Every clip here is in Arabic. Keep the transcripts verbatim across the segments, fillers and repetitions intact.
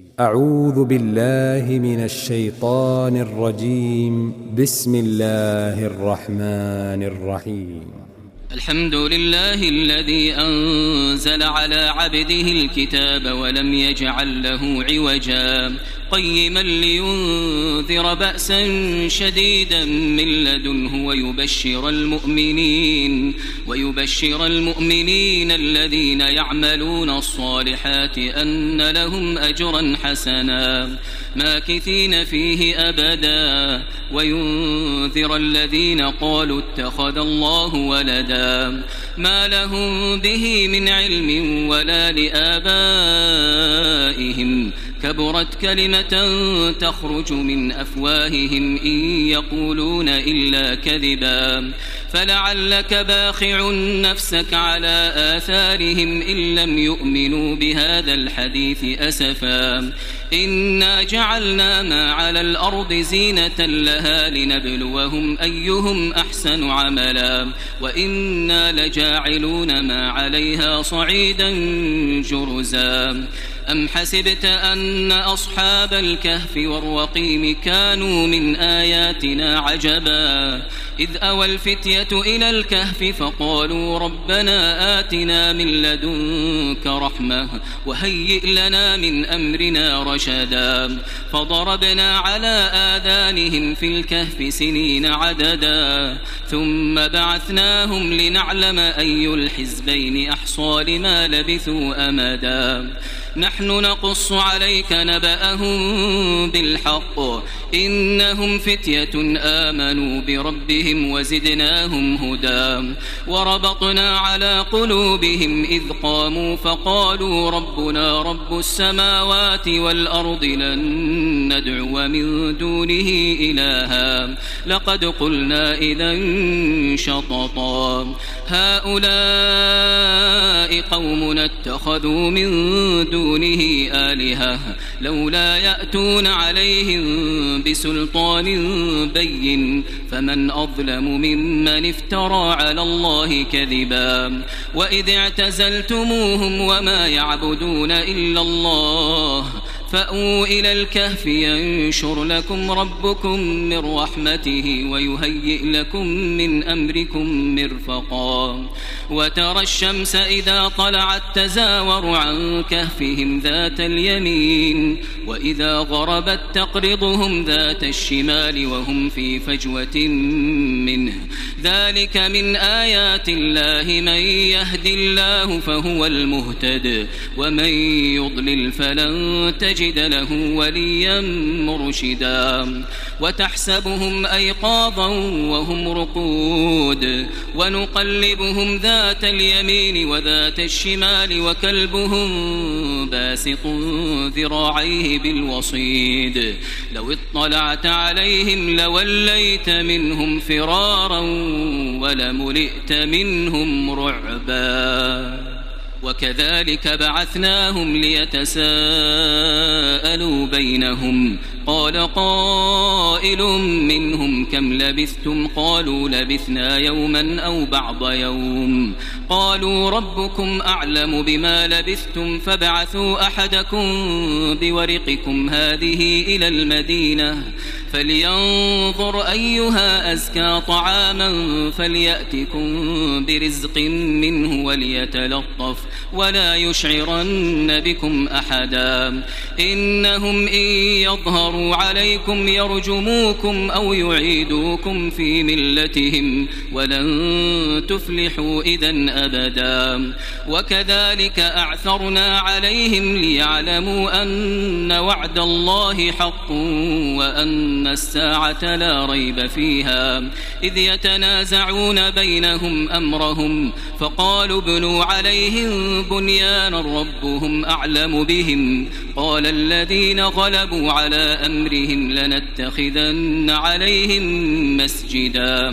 أعوذ بالله من الشيطان الرجيم. بسم الله الرحمن الرحيم. الحمد لله الذي أنزل على عبده الكتاب ولم يجعل له عوجا قيما لينذر بأسا شديدا من لدنه ويبشر المؤمنين ويبشر المؤمنين الذين يعملون الصالحات أن لهم أجرا حسنا ماكثين فيه أبدا وينذر الذين قالوا اتخذ الله ولدا ما لهم به من علم ولا لآبائهم كبرت كلمة تخرج من أفواههم إن يقولون إلا كذبا فلعلك باخع نفسك على آثارهم إن لم يؤمنوا بهذا الحديث أسفا إنا جعلنا ما على الأرض زينة لها لنبلوهم أيهم أحسن عملا وإنا لجاعلون ما عليها صعيدا جرزا أم حسبت أن أصحاب الكهف والرقيم كانوا من آياتنا عجبا إذ أوى الفتية إلى الكهف فقالوا ربنا آتنا من لدنك رحمة وهيئ لنا من أمرنا رشدا فضربنا على آذانهم في الكهف سنين عددا ثم بعثناهم لنعلم أي الحزبين أحصى لما لبثوا أمدا نحن نقص عليك نبأهم بالحق إنهم فتية آمنوا بربهم وزدناهم هدى وربطنا على قلوبهم إذ قاموا فقالوا ربنا رب السماوات والأرض لن ندعو من دونه إلها لقد قلنا إذا شططا هؤلاء قومنا اتخذوا من دونه آلهة لولا يأتون عليهم بسلطان بين فمن أظلم ممن افترى على الله كذبا وإذ اعتزلتموهم وما يعبدون إلا الله فأووا إلى الكهف ينشر لكم ربكم من رحمته ويهيئ لكم من أمركم مرفقا وترى الشمس إذا طلعت تزاور عن كهفهم ذات اليمين وإذا غربت تقرضهم ذات الشمال وهم في فجوة منه ذلك من آيات الله من يهد الله فهو المهتد ومن يضلل فلن تجد له وليا مرشدا وتحسبهم أيقاظا وهم رقود ونقلبهم ذات اليمين وذات الشمال وكلبهم باسط ذراعيه بالوصيد لو اطلعت عليهم لوليت منهم فرارا ولملئت منهم رعبا وكذلك بعثناهم ليتساءلوا بينهم قال قائل منهم كم لبثتم قالوا لبثنا يوما أو بعض يوم قالوا ربكم أعلم بما لبثتم فابعثوا أحدكم بورقكم هذه إلى المدينة فلينظر أيها أزكى طعاما فليأتكم برزق منه وليتلطف ولا يشعرن بكم أحدا إنهم إن يظهروا عليكم يرجموكم أو يعيدوكم في ملتهم ولن تفلحوا إذن أبدا وكذلك أعثرنا عليهم ليعلموا أن وعد الله حق وأن الساعة لا ريب فيها إذ يتنازعون بينهم أمرهم فقالوا ابنوا عليهم بنيانا ربهم أعلم بهم قال الذين غلبوا على أمرهم لنتخذن عليهم مسجدا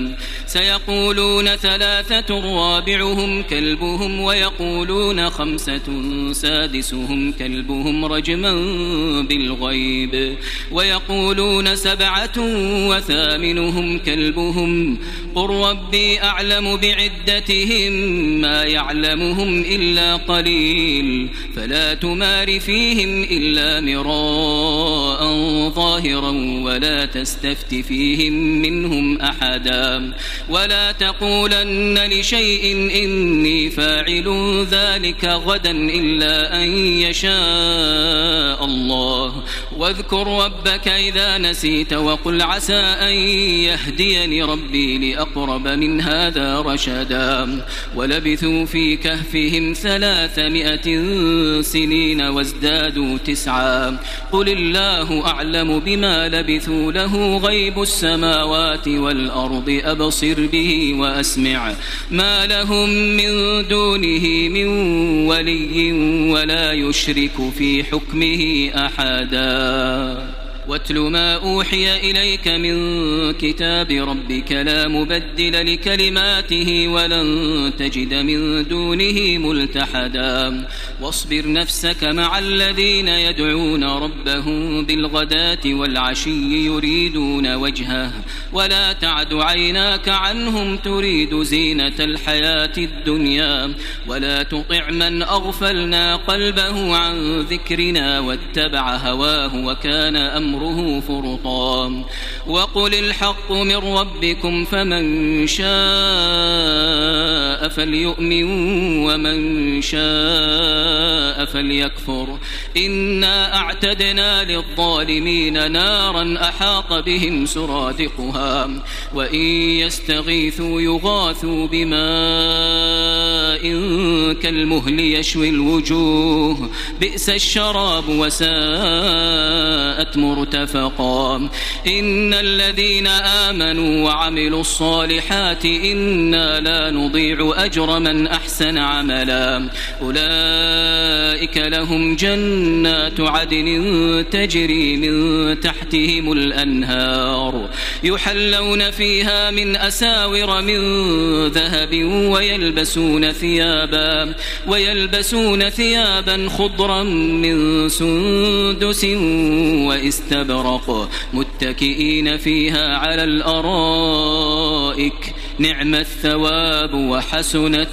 سيقولون ثلاثة رابعهم كلبهم ويقولون خمسة سادسهم كلبهم رجما بالغيب ويقولون سبعة وثامنهم كلبهم قل ربي أعلم بعدتهم ما يعلمهم إلا قليل فلا تمار فيهم إلا مراء ظاهرا ولا تستفت فيهم منهم أحدا ولا تقولن لشيء إني فاعل ذلك غدا إلا أن يشاء الله واذكر ربك إذا نسيت وقل عسى أن يهديني ربي لأقرب من هذا رشدا ولبثوا في كهفهم ثلاثمائة سنين وازدادوا تسعا قل الله أعلم بما لبثوا له غيب السماوات والأرض أبصر به وأسمع ما لهم من دونه من ولي ولا يشرك في حكمه أحدا واتل ما أوحي إليك من كتاب ربك لا مبدل لكلماته ولن تجد من دونه ملتحدا واصبر نفسك مع الذين يدعون ربهم بالغداة والعشي يريدون وجهه ولا تعد عيناك عنهم تريد زينة الحياة الدنيا ولا تطع من أغفلنا قلبه عن ذكرنا واتبع هواه وكان أمره فرطا وقل الحق من ربكم فمن شاء فليؤمن ومن شاء فليكفر إنا أعتدنا للظالمين نارا أحاط بهم سرادقها وإن يستغيثوا يغاثوا بماء كالمهل يشوي الوجوه بئس الشراب وساءت مرتفقا إن الذين آمنوا وعملوا الصالحات إنا لا نضيع أجر من أحسن عملا أولئك لهم جنات عدن تجري من تحتهم الأنهار يحلون فيها من أساور من ذهب ويلبسون ثيابا ويلبسون ثيابا خضرا من سندس واستبرق متكئين فيها على الأرائك نعم الثواب وحسنت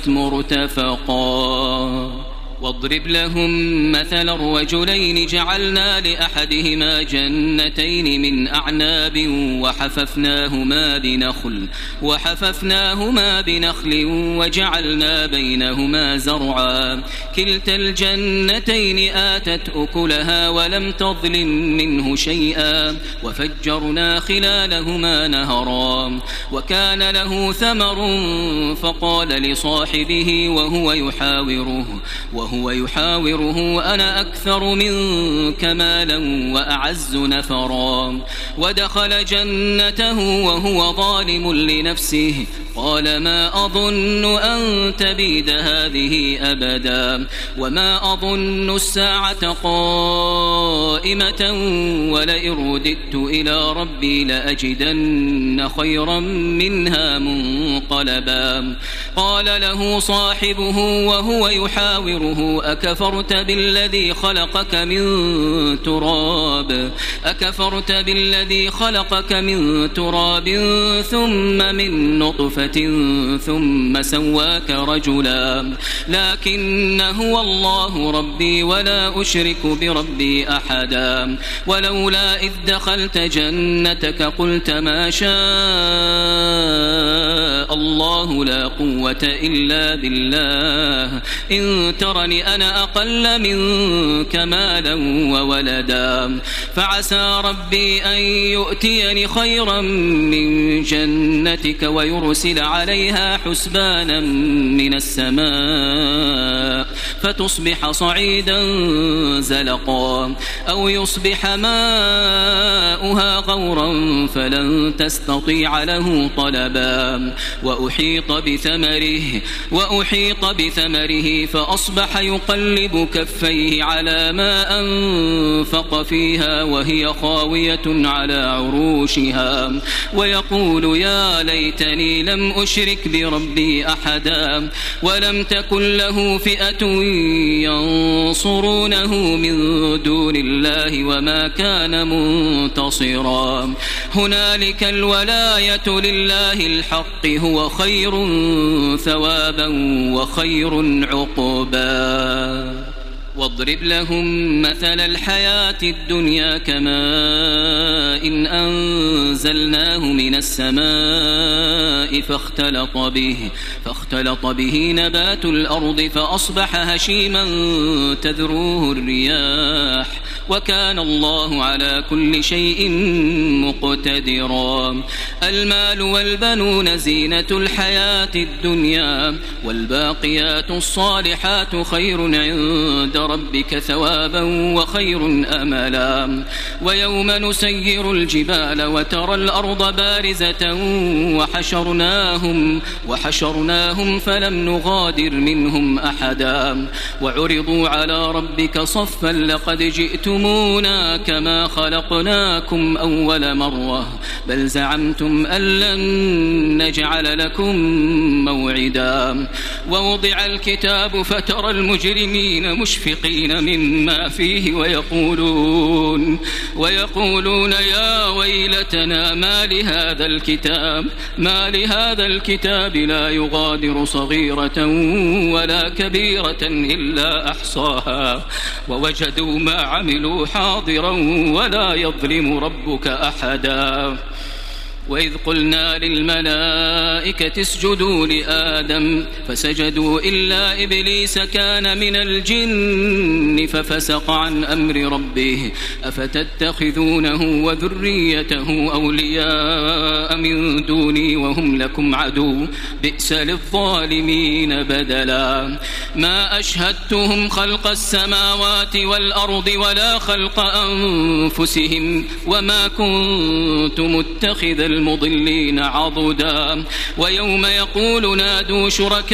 مرتفقا واضرب لهم مثل الرجلين جعلنا لأحدهما جنتين من أعناب وحففناهما بنخل وحففناهما بنخل وجعلنا بينهما زرعا كلتا الجنتين آتت أكلها ولم تظلم منه شيئا وفجرنا خلالهما نهرا وكان له ثمر فقال لصاحبه وهو يحاوره وهو يحاوره أنا أكثر منك مالا وأعز نفرا ودخل جنته وهو ظالم لنفسه قال ما أظن أن تبيد هذه أبدا وما أظن الساعة قائمة ولئن رددت إلى ربي لأجدن خيرا منها منقلبا قال له صاحبه وهو يحاوره أكفرت بالذي خلقك من تراب أكفرت بالذي خلقك من تراب ثم من نطفة ثم سواك رجلا لكن هو الله ربي ولا أشرك بربي أحدا ولولا إذ دخلت جنتك قلت ما شاء الله لا قوة إلا بالله إن ترني أنا أقل منك مالا وولدا فعسى ربي أن يؤتيني خيرا من جنتك ويرسل عليها حسبانا من السماء فتصبح صعيدا زلقا أو يصبح ماؤها غورا فلن تستطيع له طلبا وأحيط بثمره وأحيط بثمره فأصبح يقلب كفيه على ما أنفق فيها وهي خاوية على عروشها ويقول يا ليتني لم أشرك بربي أحدا ولم تكن له فئة ينصرونه من دون الله وما كان منتصرا هنالك الولاية لله الحق هو خير ثوابا وخير عقبا واضرب لهم مثل الحياة الدنيا كماء إن أنزلناه من السماء فاختلط به فاختلط به نبات الأرض فأصبح هشيما تذروه الرياح وكان الله على كل شيء مقتدرا المال والبنون زينة الحياة الدنيا والباقيات الصالحات خير عند ربك ثوابا وخير أملا ويوم نسير الجبال وترى الأرض بارزة وحشرناهم وحشرناهم فلم نغادر منهم أحدا وعرضوا على ربك صفا لقد جئتمونا كما خلقناكم أول مرة بل زعمتم أن لن نجعل لكم موعدا ووضع الكتاب فترى المجرمين مشفقين مما فيه ويقولون ويقولون يا ويلتنا ما لهذا الكتاب ما لهذا الكتاب لا يغادر صغيرة ولا كبيرة إلا أحصاها ووجدوا ما عملوا حاضرا ولا يظلم ربك أحدا وإذ قلنا للملائكة اسجدوا لآدم فسجدوا إلا إبليس كان من الجن ففسق عن أمر ربه أفتتخذونه وذريته أولياء من دوني وهم لكم عدو بئس للظالمين بدلا ما أشهدتهم خلق السماوات والأرض ولا خلق أنفسهم وما كنت متخذ المضلين عضدا ويوم يقول نادوا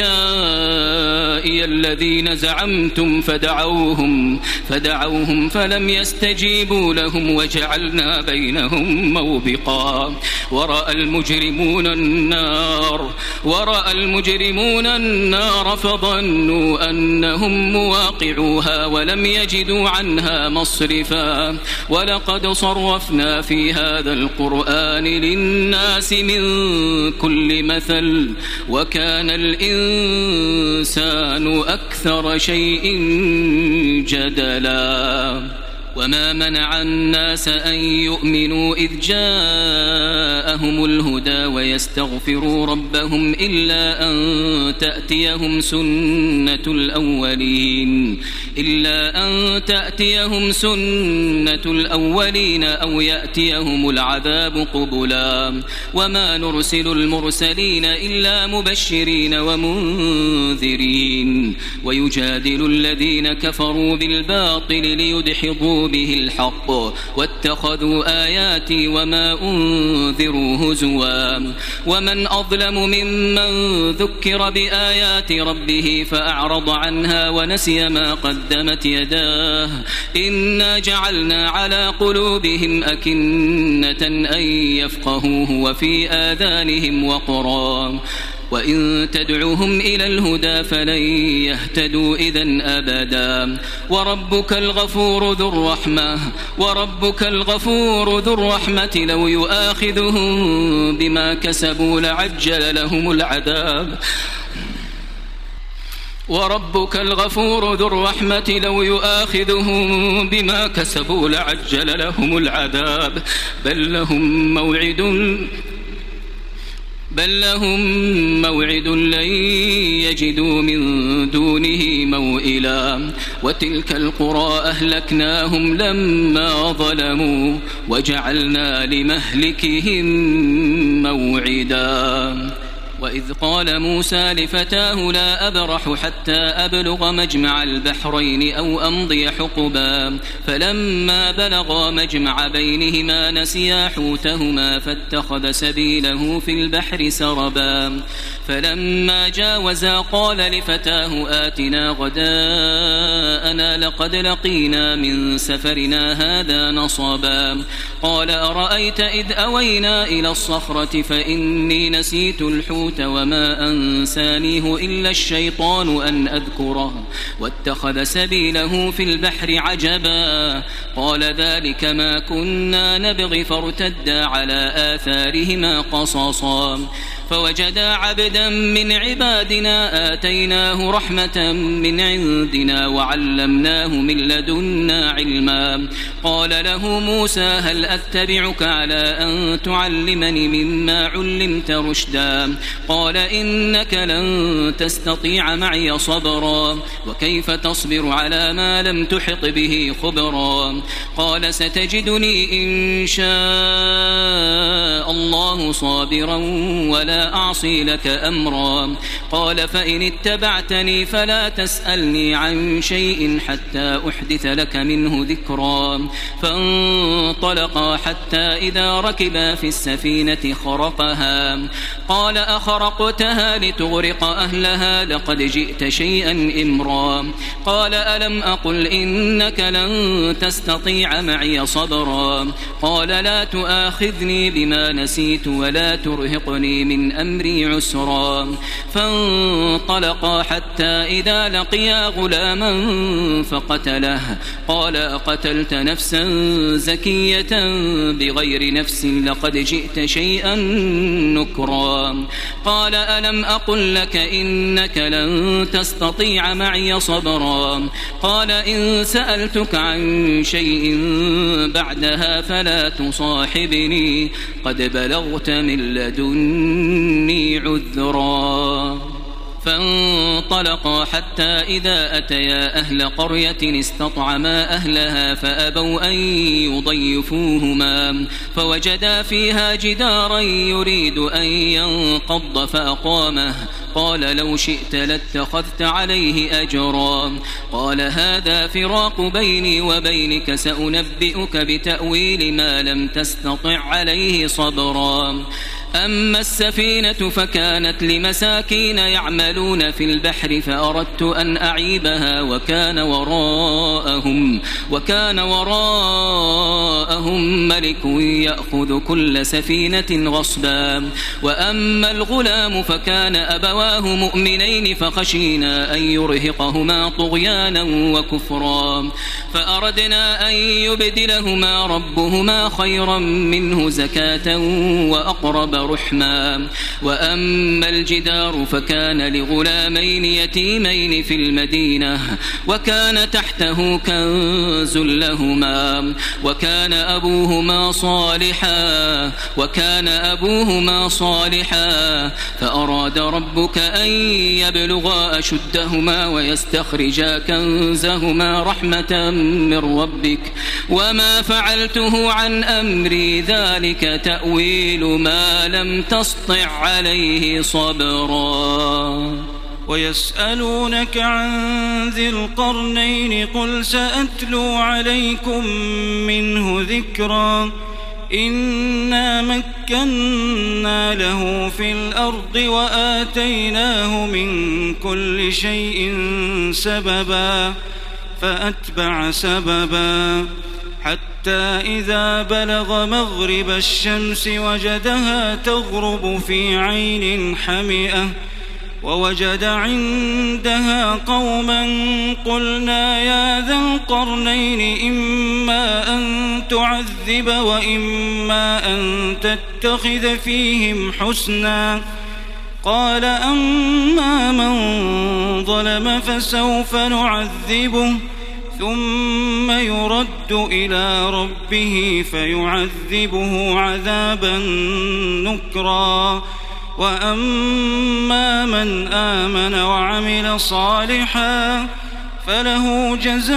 شركائي الذين زعمتم فدعوهم فدعوهم فلم يستجيبوا لهم وجعلنا بينهم موبقا ورأى المجرمون النار ورأى المجرمون النار فظنوا أنهم مواقعوها ولم يجدوا عنها مصرفا ولقد صرفنا في هذا القرآن للناس الناس من كل مثل وكان الإنسان أكثر شيء جدلا وما منع الناس أن يؤمنوا إذ جاءهم الهدى ويستغفروا ربهم إلا أن تأتيهم سنة الأولين إلا أن تأتيهم سنة الأولين أو يأتيهم العذاب قبلا وما نرسل المرسلين إلا مبشرين ومنذرين ويجادل الذين كفروا بالباطل ليدحضوا به الحق واتخذوا آياتي وما أنذروا هزوا ومن أظلم ممن ذكر بآيات ربه فأعرض عنها ونسي ما قدمت يداه إنا جعلنا على قلوبهم أكنة أن يفقهوه وفي آذانهم وقرا وإن تدعوهم إلى الهدى فلن يهتدوا إذن أبدا وربك الغفور ذو الرحمة وربك الغفور ذو الرحمة لو يؤاخذهم بما كسبوا لعجل لهم العذاب وربك الغفور ذو الرحمة لو يؤاخذهم بما كسبوا لعجل لهم العذاب بل لهم موعد بل لهم موعد لن يجدوا من دونه موئلا وتلك القرى أهلكناهم لما ظلموا وجعلنا لمهلكهم موعدا وإذ قال موسى لفتاه لا أبرح حتى أبلغ مجمع البحرين أو أمضي حقبا فلما بلغا مجمع بينهما نسيا حوتهما فاتخذ سبيله في البحر سربا فلما جاوزا قال لفتاه آتنا غداءنا لقد لقينا من سفرنا هذا نصبا قال أرأيت إذ أوينا إلى الصخرة فإني نسيت الحوت وما أنسانيه إلا الشيطان أن أذكره واتخذ سبيله في البحر عجبا قال ذلك ما كنا نبغي فارتدا على آثارهما قصصا فوجدا عبدا من عبادنا آتيناه رحمة من عندنا وعلمناه من لدنا علما قال له موسى هل أتبعك على أن تعلمني مما علمت رشدا قال إنك لن تستطيع معي صبرا وكيف تصبر على ما لم تحط به خبرا قال ستجدني إن شاء الله صابرا ولا أعصي لك أمرا قال فإن اتبعتني فلا تسألني عن شيء حتى أحدث لك منه ذكرا فانطلقا حتى إذا ركبا في السفينة خرقها قال أخرقتها لتغرق أهلها لقد جئت شيئا إمرا قال ألم أقل إنك لن تستطيع معي صبرا قال لا تؤاخذني بما نسيت ولا ترهقني من أمري عسرا فانطلقا حتى إذا لقيا غلاما فقتله قال أقتلت نفسا زكية بغير نفس لقد جئت شيئا نكرا قال ألم أقل لك إنك لن تستطيع معي صبرا قال إن سألتك عن شيء بعدها فلا تصاحبني قد بلغت من لدني عذرا فانطلقا حتى إذا أتيا أهل قرية استطعما أهلها فأبوا أن يضيفوهما فوجدا فيها جدارا يريد أن ينقض فأقامه قال لو شئت لاتخذت عليه أجرا قال هذا فراق بيني وبينك سأنبئك بتأويل ما لم تستطع عليه صبرا أما السفينة فكانت لمساكين يعملون في البحر فأردت أن أعيبها وكان وراءهم وكان وراءهم ملك يأخذ كل سفينة غصبا وأما الغلام فكان أبواه مؤمنين فخشينا أن يرهقهما طغيانا وكفرا فأردنا أن يبدلهما ربهما خيرا منه زكاة وأقرب رحما وأما الجدار فكان لغلامين يتيمين في المدينة وكان تحته كنز لهما وكان أبوهما صالحا وكان أبوهما صالحا فأراد ربك أن يبلغا أشدهما ويستخرجا كنزهما رحمة من ربك وما فعلته عن أمري ذلك تأويل ما لم تسطع عليه صبرا ويسألونك عن ذي القرنين قل سأتلو عليكم منه ذكرا إنا مكنا له في الأرض وآتيناه من كل شيء سببا فأتبع سببا حتى إذا بلغ مغرب الشمس وجدها تغرب في عين حمئة ووجد عندها قوما قلنا يا ذا القرنين إما أن تعذب وإما أن تتخذ فيهم حسنا قال أما من ظلم فسوف نعذبه ثم يرد إلى ربه فيعذبه عذابا نكرا وأما من آمن وعمل صالحا فله جزاء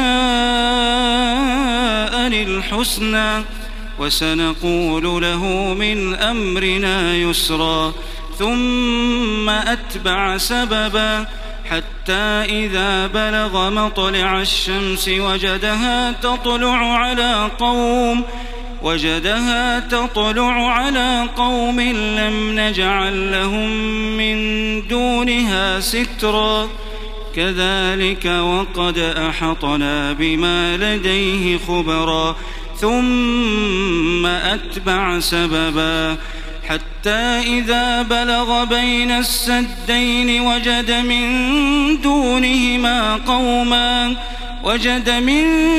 الحسنى وسنقول له من أمرنا يسرا ثم أتبع سببا حتى إذا بلغ مطلع الشمس وجدها تطلع على قوم وجدها تطلع على قوم لم نجعل لهم من دونها سترا كذلك وقد أحطنا بما لديه خبرا ثم أتبع سببا حتى إذا بلغ بين السدين وجد من دونهما قوما وجد من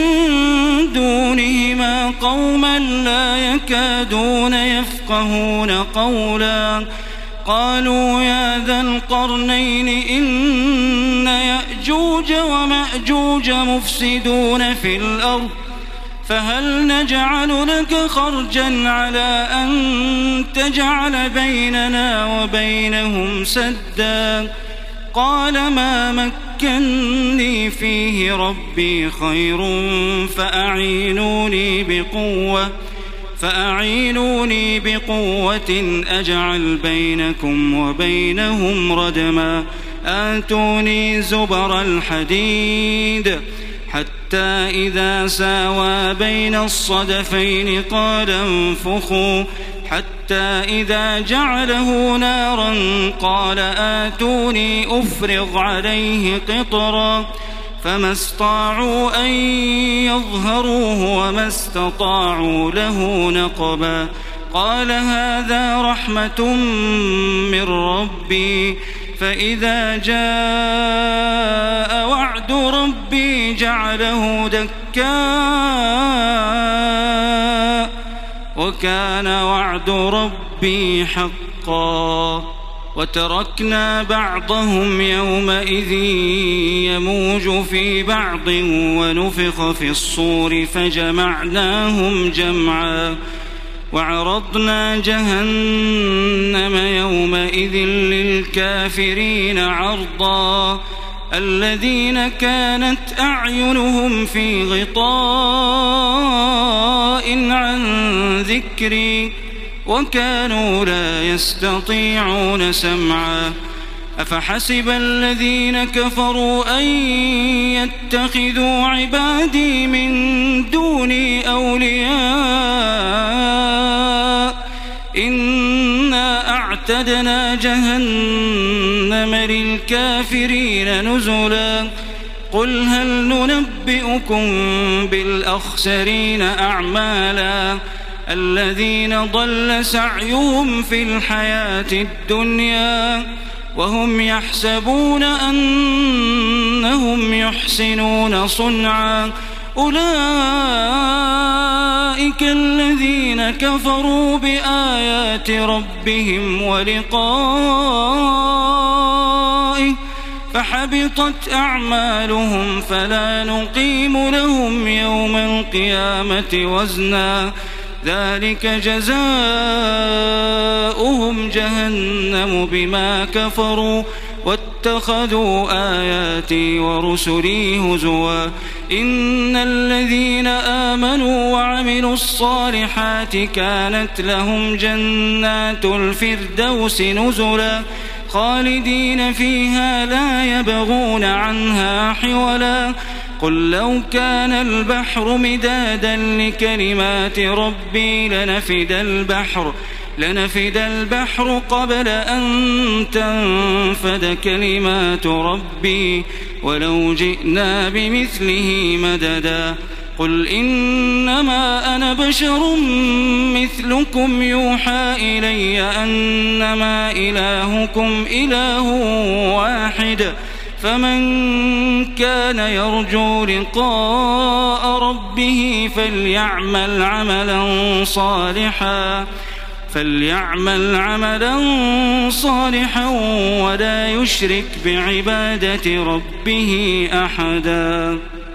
دونهما قوما لا يكادون يفقهون قولا قالوا يا ذا القرنين إن يأجوج ومأجوج مفسدون في الأرض فهل نجعل لك خرجا على أن تجعل بيننا وبينهم سدا قال ما مكني فيه ربي خير فأعينوني بقوة فأعينوني بقوة أجعل بينكم وبينهم ردما آتوني زبر الحديد حتى إذا ساوى بين الصدفين قال انفخوا حتى إذا جعله نارا قال آتوني أفرغ عليه قطرا فما استطاعوا أن يظهروه وما استطاعوا له نقبا قال هذا رحمة من ربي فإذا جاء وعد ربي جعله دكاء وكان وعد ربي حقا وتركنا بعضهم يومئذ يموج في بعض ونفخ في الصور فجمعناهم جمعا وعرضنا جهنم يومئذ للكافرين عرضا الذين كانت أعينهم في غطاء عن ذكري وكانوا لا يستطيعون سمعا أفحسب الذين كفروا أن يتخذوا عبادي من دوني أولياء إنا أعتدنا جهنم للكافرين نزلا قل هل ننبئكم بالأخسرين أعمالا الذين ضل سعيهم في الحياة الدنيا وهم يحسبون أنهم يحسنون صنعا أولئك الذين كفروا بآيات ربهم ولقائه فحبطت أعمالهم فلا نقيم لهم يوم القيامة وزنا ذلك جزاؤهم جهنم بما كفروا واتخذوا آياتي ورسلي هزوا إن الذين آمنوا وعملوا الصالحات كانت لهم جنات الفردوس نزلا خالدين فيها لا يبغون عنها حولا قل لو كان البحر مدادا لكلمات ربي لنفد البحر لنفد البحر قبل أن تنفد كلمات ربي ولو جئنا بمثله مددا قل إنما أنا بشر مثلكم يوحى إلي أنما إلهكم إله واحد فمن كان يرجو لقاء ربه فليعمل عملا صالحا فليعمل عملا صالحا ولا يشرك بعبادة ربه أحدا.